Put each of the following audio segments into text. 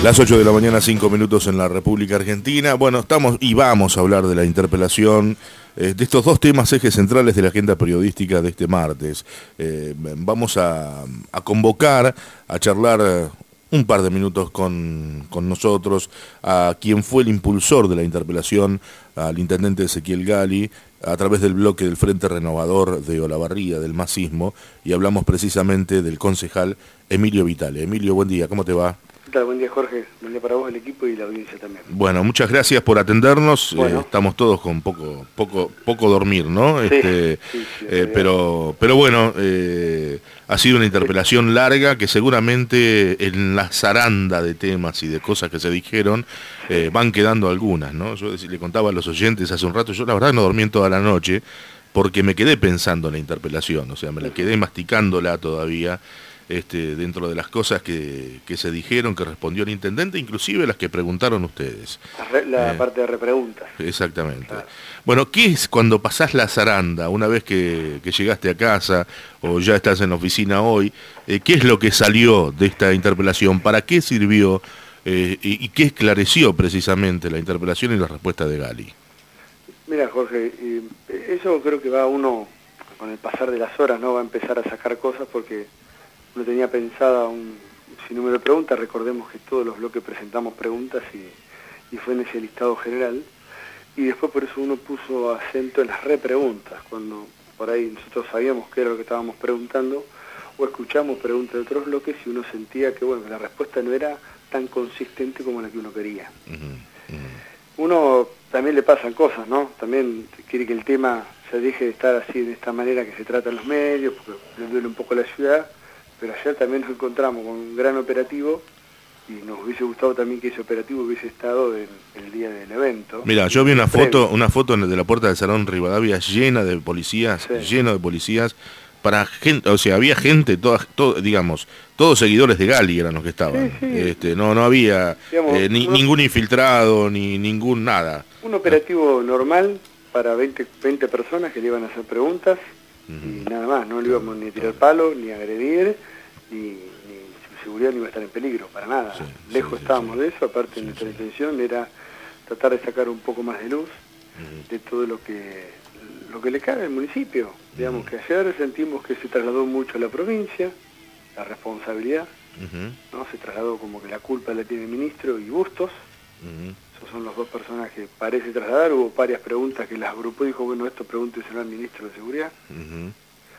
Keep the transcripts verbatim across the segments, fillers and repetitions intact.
Las ocho de la mañana, cinco minutos en la República Argentina. Bueno, estamos y vamos a hablar de la interpelación, eh, de estos dos temas ejes centrales de la agenda periodística de este martes. Eh, vamos a, a convocar, a charlar un par de minutos con, con nosotros a quien fue el impulsor de la interpelación, al intendente Ezequiel Gali, a través del bloque del Frente Renovador de Olavarría, del Masismo, y hablamos precisamente del concejal Emilio Vitale. Emilio, buen día, ¿cómo te va? ¿Qué tal? Buen día, Jorge. Buen día para vos, el equipo y la audiencia también. Bueno, muchas gracias por atendernos. Bueno. Eh, estamos todos con poco poco poco dormir, ¿no? Sí, este, sí, sí, eh, pero pero bueno, eh, ha sido una interpelación larga que seguramente en la zaranda de temas y de cosas que se dijeron eh, van quedando algunas, ¿no? Yo le contaba a los oyentes hace un rato, yo la verdad no dormí en toda la noche porque me quedé pensando en la interpelación, o sea, me la quedé masticándola todavía. Este, dentro de las cosas que, que se dijeron, que respondió el intendente, inclusive las que preguntaron ustedes. La, re, la eh, parte de repreguntas. Exactamente. Claro. Bueno, ¿qué es cuando pasás la zaranda, una vez que, que llegaste a casa o ya estás en la oficina hoy? Eh, ¿Qué es lo que salió de esta interpelación? ¿Para qué sirvió? Eh, y, ¿Y qué esclareció precisamente la interpelación y la respuesta de Gali? Mira, Jorge, eh, eso creo que va uno, con el pasar de las horas, ¿no? Va a empezar a sacar cosas porque uno tenía pensada un sinnúmero de preguntas. Recordemos que todos los bloques presentamos preguntas y, y fue en ese listado general, y después por eso uno puso acento en las repreguntas, cuando por ahí nosotros sabíamos qué era lo que estábamos preguntando o escuchamos preguntas de otros bloques y uno sentía que bueno, la respuesta no era tan consistente como la que uno quería. Uh-huh. Uh-huh. Uno también le pasan cosas, ¿no? También quiere que el tema se deje de estar así de esta manera que se trata en los medios, porque le duele un poco a la ciudad. Pero ayer también nos encontramos con un gran operativo y nos hubiese gustado también que ese operativo hubiese estado en, en el día del evento. Mira, yo vi una foto, una foto de la puerta del Salón Rivadavia llena de policías, sí. lleno de policías, para gente, o sea, había gente, toda, todo, digamos, todos seguidores de Gali eran los que estaban. Sí, sí. Este, no, no había digamos, eh, ni, uno, ningún infiltrado, ni ningún nada. Un operativo normal para veinte personas que le iban a hacer preguntas. Uh-huh. Y nada más, no le íbamos ni a tirar palo, ni a agredir, ni, ni su seguridad no iba a estar en peligro, para nada. Sí, Lejos sí, estábamos sí. de eso, aparte sí, nuestra sí. intención era tratar de sacar un poco más de luz uh-huh. de todo lo que lo que le cabe al municipio. Uh-huh. Digamos que ayer sentimos que se trasladó mucho a la provincia, la responsabilidad, uh-huh. ¿no? Se trasladó como que la culpa la tiene el ministro y Bustos. Uh-huh. Esos son las dos personas que parece trasladar. Hubo varias preguntas que las agrupó y dijo, bueno, esto pregúnteselo al ministro de Seguridad. Uh-huh.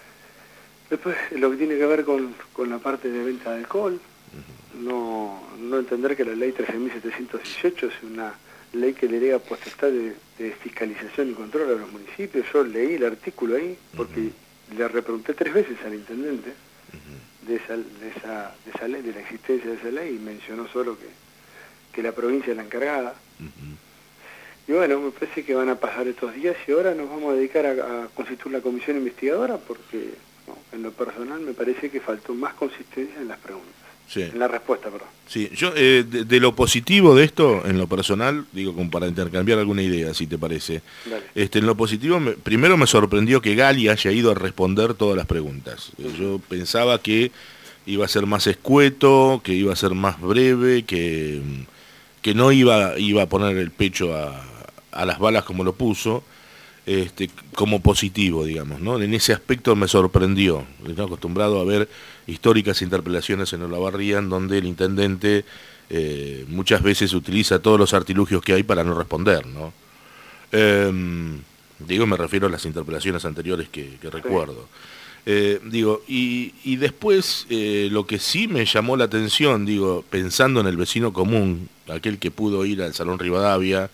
Después, lo que tiene que ver con, con la parte de venta de alcohol, uh-huh. no, no entender que la ley trece mil setecientos dieciocho es una ley que le delega potestad de, de fiscalización y control a los municipios. Yo leí el artículo ahí porque uh-huh. le repregunté tres veces al intendente uh-huh. de, esa, de, esa, de esa ley, de la existencia de esa ley, y mencionó solo que que la provincia es la encargada. Uh-huh. Y bueno, me parece que van a pasar estos días y ahora nos vamos a dedicar a, a constituir la comisión investigadora porque no, en lo personal me parece que faltó más consistencia en las preguntas. Sí. En la respuesta, perdón. Sí, yo eh, de, de lo positivo de esto, en lo personal, digo como para intercambiar alguna idea, si te parece. Dale. Este, en lo positivo, me, primero me sorprendió que Gali haya ido a responder todas las preguntas. Uh-huh. Yo pensaba que iba a ser más escueto, que iba a ser más breve, que... que no iba, iba a poner el pecho a, a las balas como lo puso, este, como positivo, digamos, ¿no? En ese aspecto me sorprendió. Estoy acostumbrado a ver históricas interpelaciones en Olavarría, en donde el intendente eh, muchas veces utiliza todos los artilugios que hay para no responder, ¿no? Eh, digo, me refiero a las interpelaciones anteriores que, que recuerdo. Eh, digo, y, y después eh, lo que sí me llamó la atención, digo, pensando en el vecino común, aquel que pudo ir al Salón Rivadavia,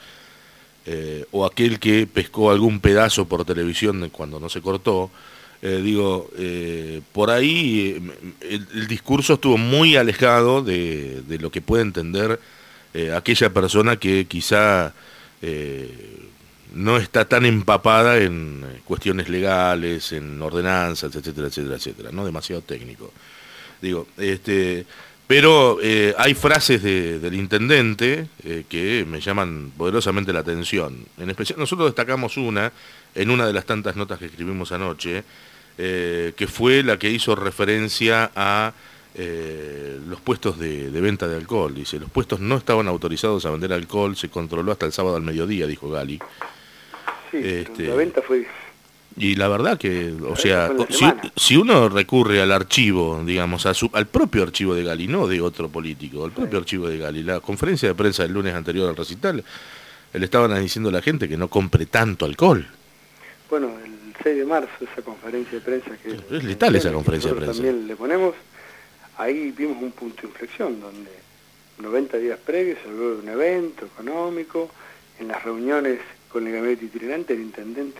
eh, o aquel que pescó algún pedazo por televisión cuando no se cortó, eh, digo, eh, por ahí el, el discurso estuvo muy alejado de, de lo que puede entender eh, aquella persona que quizá... Eh, no está tan empapada en cuestiones legales, en ordenanzas, etcétera, etcétera, etcétera, ¿no? Demasiado técnico. Digo, este, pero eh, hay frases de, del intendente eh, que me llaman poderosamente la atención. En especial, nosotros destacamos una, en una de las tantas notas que escribimos anoche, eh, que fue la que hizo referencia a eh, los puestos de, de venta de alcohol. Dice, los puestos no estaban autorizados a vender alcohol, se controló hasta el sábado al mediodía, dijo Gali. Sí, este, la venta fue... Y la verdad que, o sea, si, si uno recurre al archivo, digamos, a su, al propio archivo de Gali, no de otro político, al propio sí. archivo de Gali, la conferencia de prensa del lunes anterior al recital, le estaban diciendo a la gente que no compre tanto alcohol. Bueno, el seis de marzo, esa conferencia de prensa que... Es, es letal esa conferencia de prensa. También le ponemos, ahí vimos un punto de inflexión, donde noventa días previos se habló de un evento económico, en las reuniones con el gabinete itinerante, el intendente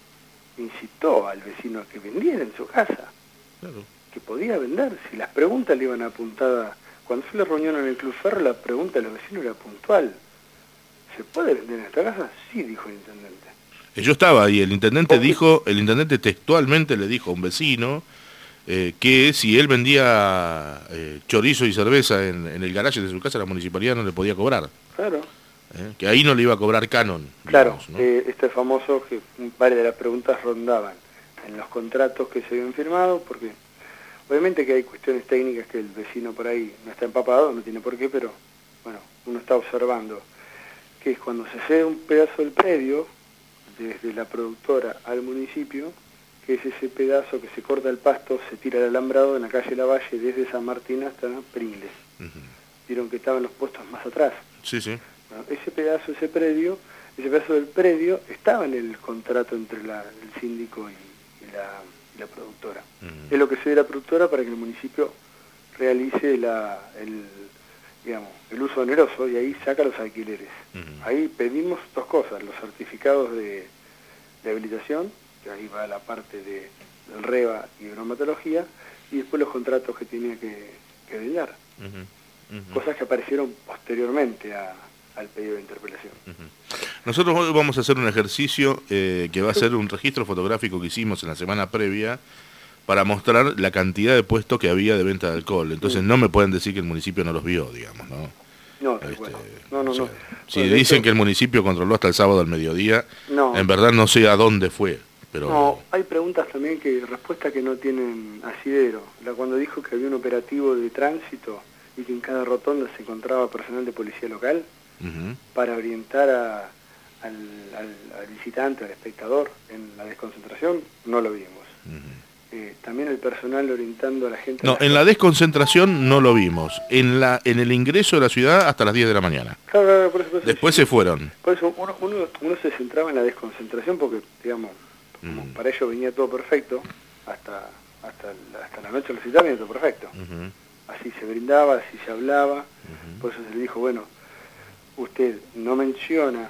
incitó al vecino a que vendiera en su casa, claro. que podía vender, si las preguntas le iban apuntadas, cuando fue la reunión en el Club Ferro, la pregunta de los vecinos era puntual, ¿se puede vender en esta casa? Sí, dijo el intendente. Yo estaba ahí, el intendente dijo, el intendente textualmente le dijo a un vecino eh, que si él vendía eh, chorizo y cerveza en, en el garaje de su casa, la municipalidad no le podía cobrar. Claro. Eh, que ahí no le iba a cobrar canon. Claro, digamos, ¿no? eh, este famoso que varias de las preguntas rondaban en los contratos que se habían firmado, porque obviamente que hay cuestiones técnicas que el vecino por ahí no está empapado, no tiene por qué, pero bueno, uno está observando, que es cuando se cede un pedazo del predio, desde la productora al municipio, que es ese pedazo que se corta el pasto, se tira el alambrado en la calle Lavalle, desde San Martín hasta Pringles. Uh-huh. Vieron que estaban los puestos más atrás. Sí, sí. Bueno, ese pedazo, ese predio, ese pedazo del predio estaba en el contrato entre la, el síndico y, y, la, y la productora. Uh-huh. Es lo que cede la productora para que el municipio realice la, el, digamos, el uso oneroso y ahí saca los alquileres. Uh-huh. Ahí pedimos dos cosas, los certificados de, de habilitación, que ahí va la parte de, del REBA y bromatología, y después los contratos que tenía que, que brindar. Uh-huh. Uh-huh. Cosas que aparecieron posteriormente a, al pedido de interpelación. Uh-huh. Nosotros hoy vamos a hacer un ejercicio eh, que va a ser un registro fotográfico que hicimos en la semana previa para mostrar la cantidad de puestos que había de venta de alcohol. Entonces uh-huh. no me pueden decir que el municipio no los vio, digamos, ¿no? No, este, bueno. no, no, o sea, no. Si bueno, dicen hecho, que el municipio controló hasta el sábado al mediodía, no, en verdad no sé a dónde fue. Pero... No, hay preguntas también que, respuestas que no tienen asidero. La cuando dijo que había un operativo de tránsito y que en cada rotonda se encontraba personal de policía local uh-huh. para orientar a, al, al, al visitante, al espectador en la desconcentración, no lo vimos. Uh-huh. Eh, también el personal orientando a la gente... No, la en la desconcentración no lo vimos. En la en el ingreso de la ciudad hasta las diez de la mañana. Claro, claro, por eso, por eso, Después sí, se fueron. Por eso uno, uno, uno se centraba en la desconcentración porque, digamos, como mm. para ellos venía todo perfecto, hasta hasta la, hasta la noche del recital venía todo perfecto. Uh-huh. Así se brindaba, así se hablaba, uh-huh. por eso se le dijo, bueno, usted no menciona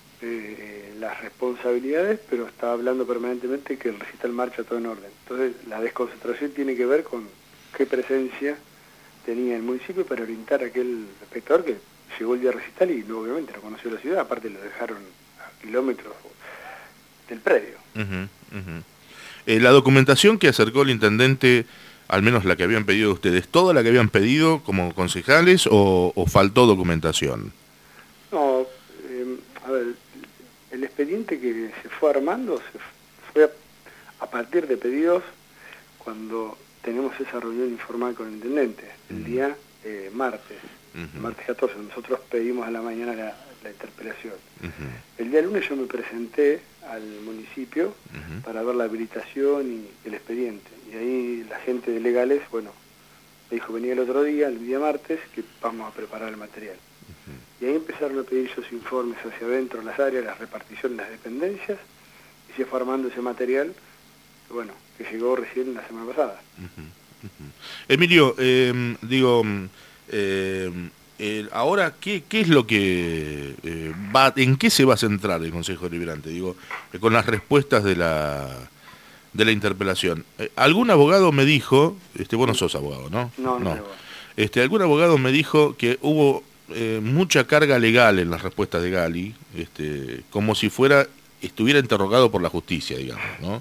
eh, las responsabilidades, pero está hablando permanentemente que el recital marcha todo en orden. Entonces, la desconcentración tiene que ver con qué presencia tenía el municipio para orientar a aquel espectador que llegó el día recital y no, obviamente no conoció la ciudad, aparte lo dejaron a kilómetros del predio. Uh-huh, uh-huh. Eh, la documentación que acercó el intendente, al menos la que habían pedido ustedes, ¿toda la que habían pedido como concejales o, o faltó documentación? No, eh, a ver, el expediente que se fue armando se fue a, a partir de pedidos cuando tenemos esa reunión informal con el intendente, el uh-huh. día eh, martes, uh-huh. martes catorce, nosotros pedimos a la mañana la, la interpelación. Uh-huh. El día lunes yo me presenté al municipio uh-huh. para ver la habilitación y el expediente, y ahí la gente de legales, bueno, me dijo venía el otro día, el día martes, que vamos a preparar el material. Y ahí empezaron a pedir esos informes hacia adentro, las áreas, las reparticiones, las dependencias, y se fue armando ese material, bueno, que llegó recién la semana pasada. Uh-huh. Uh-huh. Emilio, eh, digo, eh, eh, ahora, ¿qué, qué es lo que eh, va, en qué se va a centrar el Consejo Deliberante? Digo, eh, con las respuestas de la de la interpelación. Eh, algún abogado me dijo, este, vos no sos abogado, ¿no? No, no. no. Este, algún abogado me dijo que hubo Eh, mucha carga legal en las respuestas de Gali, este, como si fuera estuviera interrogado por la justicia, digamos, ¿no?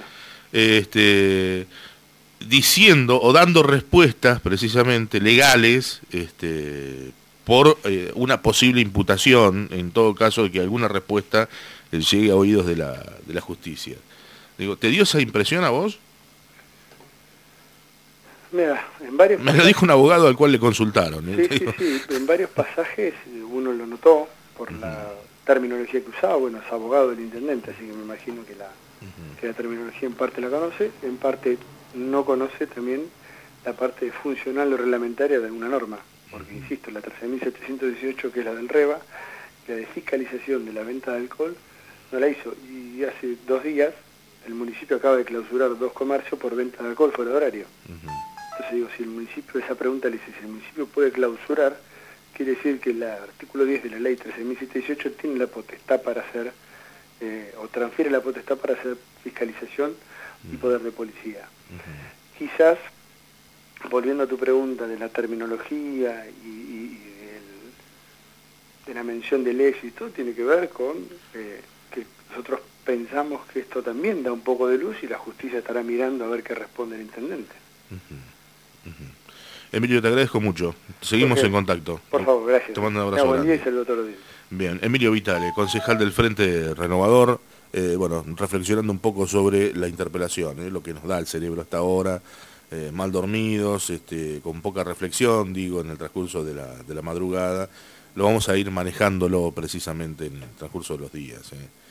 Este, diciendo o dando respuestas precisamente legales, este, por eh, una posible imputación, en todo caso de que alguna respuesta eh, llegue a oídos de la de la justicia. Digo, ¿te dio esa impresión a vos? Mira, en varios Me lo dijo un abogado al cual le consultaron. ¿eh? Sí, sí, sí, en varios pasajes uno lo notó por uh-huh. la terminología que usaba. Bueno, es abogado del intendente, así que me imagino que la, uh-huh. que la terminología en parte la conoce, en parte no conoce también la parte funcional o reglamentaria de alguna norma, porque, uh-huh. insisto, la trece mil setecientos dieciocho, que es la del REBA, la de fiscalización de la venta de alcohol, no la hizo, y hace dos días el municipio acaba de clausurar dos comercios por venta de alcohol fuera de horario. Uh-huh. Entonces digo, si el municipio, esa pregunta le dice, si el municipio puede clausurar, quiere decir que el artículo diez de la ley trece mil setecientos dieciocho tiene la potestad para hacer, eh, o transfiere la potestad para hacer fiscalización y poder de policía. Uh-huh. Quizás, volviendo a tu pregunta de la terminología y, y, y el, de la mención del éxito, tiene que ver con eh, que nosotros pensamos que esto también da un poco de luz y la justicia estará mirando a ver qué responde el intendente. Uh-huh. Uh-huh. Emilio, te agradezco mucho. Seguimos okay. en contacto. Por favor, gracias. Te mando un abrazo. No, buen día y saludos a todos los días. Bien, Emilio Vitale, concejal del Frente Renovador, eh, bueno, reflexionando un poco sobre la interpelación, eh, lo que nos da el cerebro hasta ahora, eh, mal dormidos, este, con poca reflexión, digo, en el transcurso de la, de la madrugada. Lo vamos a ir manejándolo precisamente en el transcurso de los días. Eh.